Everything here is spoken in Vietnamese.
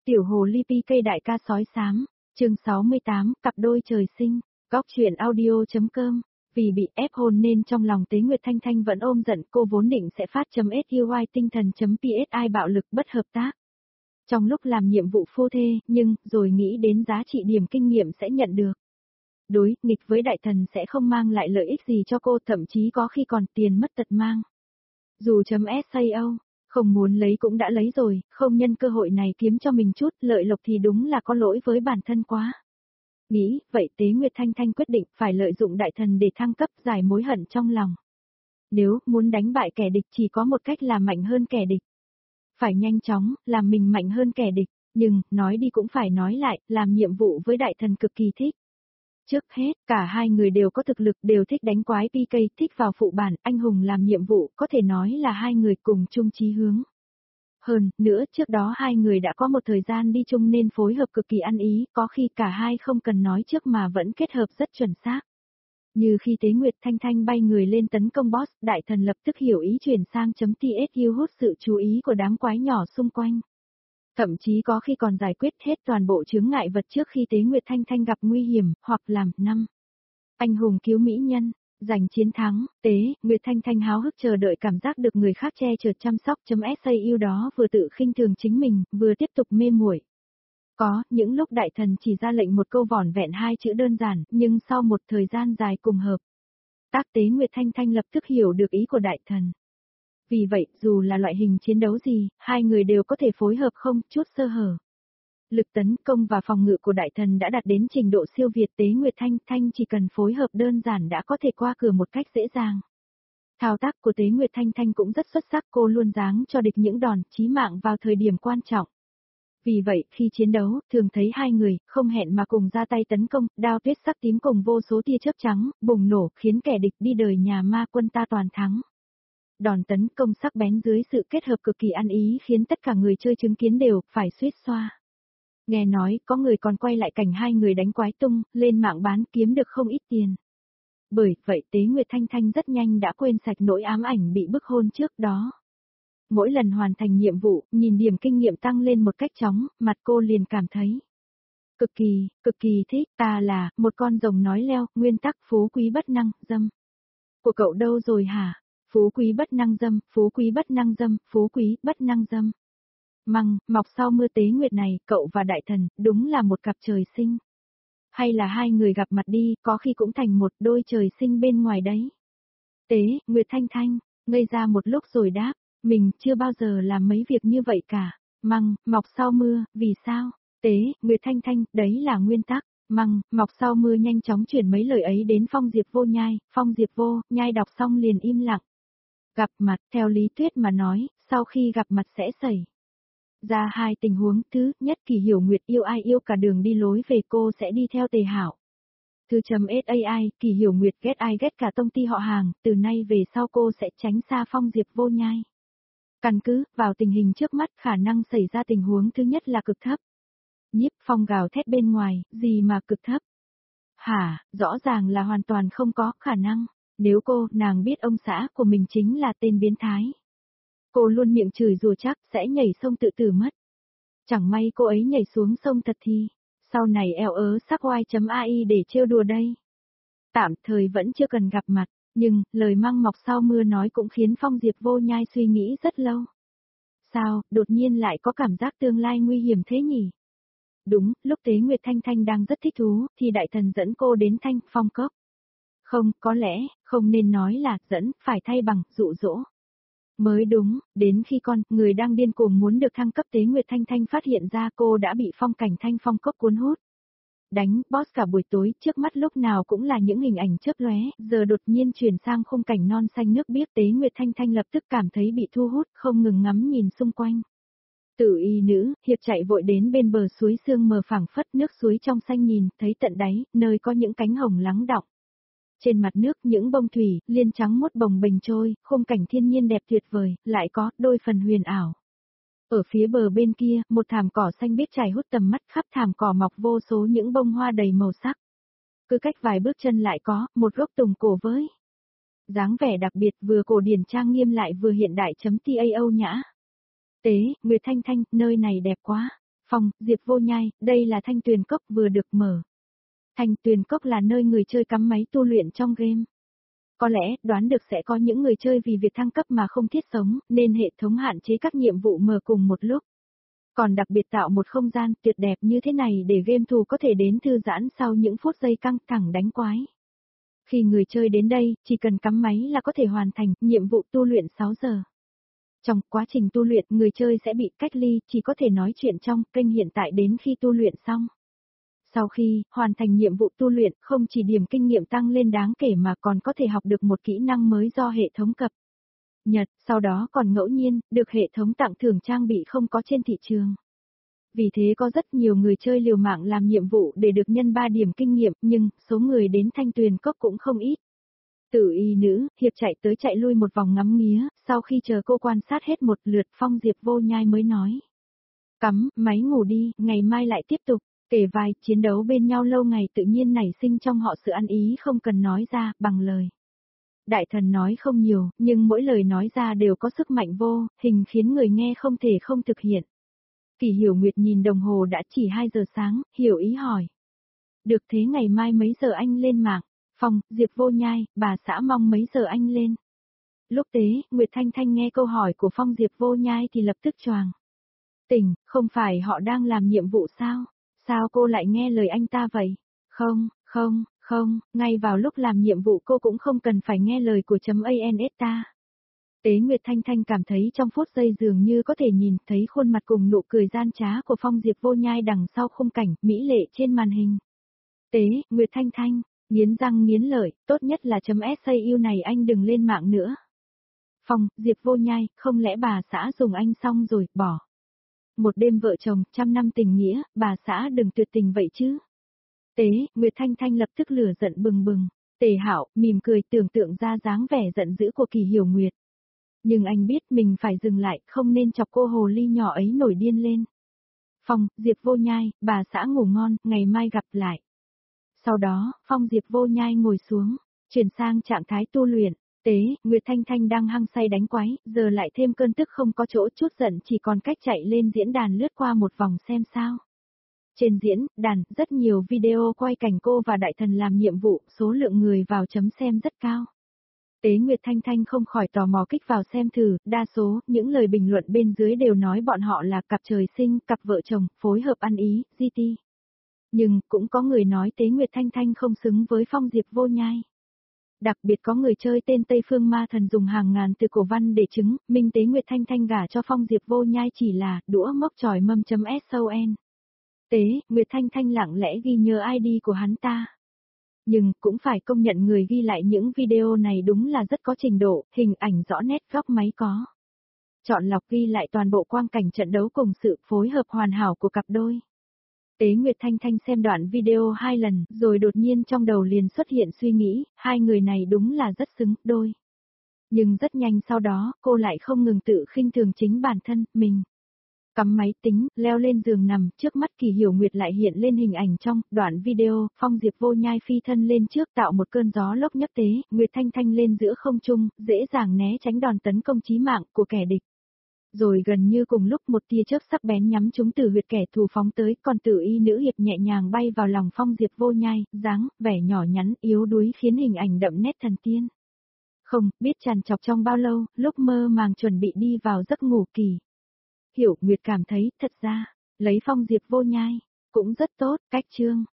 Tiểu hồ ly PK đại ca sói xám, chương 68, cặp đôi trời sinh, góc truyện audio.com. Vì bị ép hôn nên trong lòng Tế Nguyệt Thanh Thanh vẫn ôm giận, cô vốn định sẽ phát .SUY tinh thần.PSI bạo lực bất hợp tác. Trong lúc làm nhiệm vụ phu thê, nhưng, rồi nghĩ đến giá trị điểm kinh nghiệm sẽ nhận được. Đối nghịch với đại thần sẽ không mang lại lợi ích gì cho cô, thậm chí có khi còn tiền mất tật mang. Dù .SAO, không muốn lấy cũng đã lấy rồi, không nhân cơ hội này kiếm cho mình chút lợi lộc thì đúng là có lỗi với bản thân quá. Nghĩ, vậy Tế Nguyệt Thanh Thanh quyết định phải lợi dụng đại thần để thăng cấp giải mối hận trong lòng. Nếu muốn đánh bại kẻ địch chỉ có một cách là mạnh hơn kẻ địch. Phải nhanh chóng, làm mình mạnh hơn kẻ địch, nhưng, nói đi cũng phải nói lại, làm nhiệm vụ với đại thần cực kỳ thích. Trước hết, cả hai người đều có thực lực, đều thích đánh quái PK, thích vào phụ bản, anh hùng làm nhiệm vụ, có thể nói là hai người cùng chung chí hướng. Hơn nữa, trước đó hai người đã có một thời gian đi chung nên phối hợp cực kỳ ăn ý, có khi cả hai không cần nói trước mà vẫn kết hợp rất chuẩn xác. Như khi Tế Nguyệt Thanh Thanh bay người lên tấn công boss, đại thần lập tức hiểu ý chuyển sang .TSU hút sự chú ý của đám quái nhỏ xung quanh. Thậm chí có khi còn giải quyết hết toàn bộ chướng ngại vật trước khi Tế Nguyệt Thanh Thanh gặp nguy hiểm, hoặc làm anh hùng cứu mỹ nhân, giành chiến thắng. Tế Nguyệt Thanh Thanh háo hức chờ đợi cảm giác được người khác che chở chăm sóc .SAU đó, vừa tự khinh thường chính mình, vừa tiếp tục mê muội. Có những lúc đại thần chỉ ra lệnh một câu vỏn vẹn hai chữ đơn giản, nhưng sau một thời gian dài cùng hợp tác, Tế Nguyệt Thanh Thanh lập tức hiểu được ý của đại thần. Vì vậy, dù là loại hình chiến đấu gì, hai người đều có thể phối hợp không chút sơ hở. Lực tấn công và phòng ngự của đại thần đã đạt đến trình độ siêu việt, Tế Nguyệt Thanh Thanh chỉ cần phối hợp đơn giản đã có thể qua cửa một cách dễ dàng. Thao tác của Tế Nguyệt Thanh Thanh cũng rất xuất sắc, cô luôn giáng cho địch những đòn chí mạng vào thời điểm quan trọng. Vì vậy, khi chiến đấu, thường thấy hai người, không hẹn mà cùng ra tay tấn công, đao tuyết sắc tím cùng vô số tia chớp trắng, bùng nổ, khiến kẻ địch đi đời nhà ma quân ta toàn thắng. Đòn tấn công sắc bén dưới sự kết hợp cực kỳ ăn ý khiến tất cả người chơi chứng kiến đều phải suýt xoa. Nghe nói, có người còn quay lại cảnh hai người đánh quái tung, lên mạng bán kiếm được không ít tiền. Bởi vậy Tế Nguyệt Thanh Thanh rất nhanh đã quên sạch nỗi ám ảnh bị bức hôn trước đó. Mỗi lần hoàn thành nhiệm vụ, nhìn điểm kinh nghiệm tăng lên một cách chóng, mặt cô liền cảm thấy cực kỳ thích. Ta là một con rồng nói leo, nguyên tắc phú quý bất năng dâm. Của cậu đâu rồi hả? Phú quý bất năng dâm, phú quý bất năng dâm, phú quý bất năng dâm. Măng, mọc sau mưa Tế Nguyệt này, cậu và đại thần, đúng là một cặp trời sinh. Hay là hai người gặp mặt đi, có khi cũng thành một đôi trời sinh bên ngoài đấy. Tế Nguyệt Thanh Thanh, ngây ra một lúc rồi đáp, mình chưa bao giờ làm mấy việc như vậy cả. Măng, mọc sau mưa, vì sao? Tế Nguyệt Thanh Thanh, đấy là nguyên tắc. Măng, mọc sau mưa nhanh chóng chuyển mấy lời ấy đến Phong Diệp Vô Nhai, Phong Diệp Vô Nhai đọc xong liền im lặng. Gặp mặt, theo lý thuyết mà nói, sau khi gặp mặt sẽ xảy ra hai tình huống. Thứ nhất, Kỳ Hiểu Nguyệt yêu ai yêu cả đường đi lối về, cô sẽ đi theo Tề Hạo. Thứ .SAI, Kỳ Hiểu Nguyệt ghét ai ghét cả tông ty họ hàng, từ nay về sau cô sẽ tránh xa Phong Diệp Vô Nhai. Căn cứ vào tình hình trước mắt, khả năng xảy ra tình huống thứ nhất là cực thấp. Nhiếp Phong gào thét bên ngoài, gì mà cực thấp? Hả, rõ ràng là hoàn toàn không có khả năng. Nếu nàng biết ông xã của mình chính là tên biến thái. Cô luôn miệng chửi rủa chắc sẽ nhảy sông tự tử mất. Chẳng may cô ấy nhảy xuống sông thật thì, sau này eo ớ sắc y.ai để trêu đùa đây. Tạm thời vẫn chưa cần gặp mặt, nhưng, lời măng mọc sau mưa nói cũng khiến Phong Diệp Vô Nhai suy nghĩ rất lâu. Sao, đột nhiên lại có cảm giác tương lai nguy hiểm thế nhỉ? Đúng, lúc Tế Nguyệt Thanh Thanh đang rất thích thú, thì đại thần dẫn cô đến Thanh Phong Cốc. Không, có lẽ, không nên nói là dẫn, phải thay bằng dụ dỗ. Mới đúng, đến khi người đang điên cuồng muốn được thăng cấp, Tế Nguyệt Thanh Thanh phát hiện ra cô đã bị phong cảnh Thanh Phong Cốc cuốn hút. Đánh boss cả buổi tối, trước mắt lúc nào cũng là những hình ảnh chớp lóe, giờ đột nhiên chuyển sang khung cảnh non xanh nước biếc, Tế Nguyệt Thanh Thanh lập tức cảm thấy bị thu hút, không ngừng ngắm nhìn xung quanh. Tử y nữ, hiệp chạy vội đến bên bờ suối sương mờ phảng phất, nước suối trong xanh nhìn, thấy tận đáy, nơi có những cánh hồng lắng đọng. Trên mặt nước những bông thủy, liên trắng muốt bồng bềnh trôi, khung cảnh thiên nhiên đẹp tuyệt vời, lại có đôi phần huyền ảo. Ở phía bờ bên kia, một thảm cỏ xanh biếc trải hút tầm mắt, khắp thảm cỏ mọc vô số những bông hoa đầy màu sắc. Cứ cách vài bước chân lại có một gốc tùng cổ với dáng vẻ đặc biệt, vừa cổ điển trang nghiêm lại vừa hiện đại. .TAO nhã. Tế Nguyệt Thanh Thanh, nơi này đẹp quá. Phong, Diệp Vô Nhai, đây là Thanh Tuyền Cốc vừa được mở. Thanh Tuyền Cốc là nơi người chơi cắm máy tu luyện trong game. Có lẽ, đoán được sẽ có những người chơi vì việc thăng cấp mà không thiết sống, nên hệ thống hạn chế các nhiệm vụ mở cùng một lúc. Còn đặc biệt tạo một không gian tuyệt đẹp như thế này để game thủ có thể đến thư giãn sau những phút giây căng thẳng đánh quái. Khi người chơi đến đây, chỉ cần cắm máy là có thể hoàn thành nhiệm vụ tu luyện 6 giờ. Trong quá trình tu luyện, người chơi sẽ bị cách ly, chỉ có thể nói chuyện trong kênh hiện tại đến khi tu luyện xong. Sau khi hoàn thành nhiệm vụ tu luyện, không chỉ điểm kinh nghiệm tăng lên đáng kể mà còn có thể học được một kỹ năng mới do hệ thống cập nhật, sau đó còn ngẫu nhiên, được hệ thống tặng thưởng trang bị không có trên thị trường. Vì thế có rất nhiều người chơi liều mạng làm nhiệm vụ để được nhân 3 điểm kinh nghiệm, nhưng số người đến Thanh Tuyền Cốc cũng không ít. Tử y nữ, hiệp chạy tới chạy lui một vòng ngắm nghía, sau khi chờ cô quan sát hết một lượt Phong Diệp Vô Nhai mới nói. Cắm, máy ngủ đi, ngày mai lại tiếp tục. Kể vài, chiến đấu bên nhau lâu ngày tự nhiên nảy sinh trong họ sự ăn ý không cần nói ra, bằng lời. Đại thần nói không nhiều, nhưng mỗi lời nói ra đều có sức mạnh vô, hình khiến người nghe không thể không thực hiện. Kỳ Hiểu Nguyệt nhìn đồng hồ đã chỉ 2 giờ sáng, hiểu ý hỏi. Được thế ngày mai mấy giờ anh lên mạng? Phong, Diệp Vô Nhai, bà xã mong mấy giờ anh lên? Lúc tế, Nguyệt Thanh Thanh nghe câu hỏi của Phong Diệp Vô Nhai thì lập tức choàng tỉnh, không phải họ đang làm nhiệm vụ sao? Sao cô lại nghe lời anh ta vậy? Không, ngay vào lúc làm nhiệm vụ cô cũng không cần phải nghe lời của .ans ta. Tế Nguyệt Thanh Thanh cảm thấy trong phút giây dường như có thể nhìn thấy khuôn mặt cùng nụ cười gian trá của Phong Diệp Vô Nhai đằng sau khung cảnh mỹ lệ trên màn hình. Tế, Nguyệt Thanh Thanh, nghiến răng nghiến lợi, tốt nhất là .sau này anh đừng lên mạng nữa. Phong, Diệp Vô Nhai, không lẽ bà xã dùng anh xong rồi, bỏ. Một đêm vợ chồng, 100 năm tình nghĩa, bà xã đừng tuyệt tình vậy chứ. Tế, Nguyệt Thanh Thanh lập tức lửa giận bừng bừng. Tề Hạo mỉm cười tưởng tượng ra dáng vẻ giận dữ của Kỳ Hiểu Nguyệt. Nhưng anh biết mình phải dừng lại, không nên chọc cô hồ ly nhỏ ấy nổi điên lên. Phong, Diệp Vô Nhai, bà xã ngủ ngon, ngày mai gặp lại. Sau đó, Phong Diệp Vô Nhai ngồi xuống, chuyển sang trạng thái tu luyện. Tế, Nguyệt Thanh Thanh đang hăng say đánh quái, giờ lại thêm cơn tức không có chỗ chút giận chỉ còn cách chạy lên diễn đàn lướt qua một vòng xem sao. Trên diễn đàn, rất nhiều video quay cảnh cô và đại thần làm nhiệm vụ, số lượng người vào chấm xem rất cao. Tế Nguyệt Thanh Thanh không khỏi tò mò kích vào xem thử, đa số, những lời bình luận bên dưới đều nói bọn họ là cặp trời sinh, cặp vợ chồng, phối hợp ăn ý, GT. Nhưng, cũng có người nói Tế Nguyệt Thanh Thanh không xứng với Phong Diệp Vô Nhai. Đặc biệt có người chơi tên Tây Phương Ma Thần dùng hàng ngàn từ cổ văn để chứng, minh Tế Nguyệt Thanh Thanh gả cho Phong Diệp Vô Nhai chỉ là, đũa mốc tròi mâm.son. Tế, Nguyệt Thanh Thanh lặng lẽ ghi nhớ ID của hắn ta. Nhưng, cũng phải công nhận người ghi lại những video này đúng là rất có trình độ, hình ảnh rõ nét góc máy có. Chọn lọc ghi lại toàn bộ quang cảnh trận đấu cùng sự phối hợp hoàn hảo của cặp đôi. Tế Nguyệt Thanh Thanh xem đoạn video 2 lần, rồi đột nhiên trong đầu liền xuất hiện suy nghĩ, hai người này đúng là rất xứng đôi. Nhưng rất nhanh sau đó, cô lại không ngừng tự khinh thường chính bản thân, mình. Cắm máy tính, leo lên giường nằm, trước mắt Kỳ Hiểu Nguyệt lại hiện lên hình ảnh trong đoạn video, Phong Diệp Vô Nhai phi thân lên trước tạo một cơn gió lốc nhấp Tế, Nguyệt Thanh Thanh lên giữa không trung, dễ dàng né tránh đòn tấn công chí mạng của kẻ địch. Rồi gần như cùng lúc một tia chớp sắc bén nhắm trúng từ huyệt kẻ thù phóng tới, còn Tử y nữ hiệp nhẹ nhàng bay vào lòng Phong Diệp Vô Nhai, dáng vẻ nhỏ nhắn, yếu đuối khiến hình ảnh đậm nét thần tiên. Không biết trằn trọc trong bao lâu, lúc mơ màng chuẩn bị đi vào giấc ngủ Kỳ Hiểu Nguyệt cảm thấy, thật ra, lấy Phong Diệp Vô Nhai cũng rất tốt, cách chương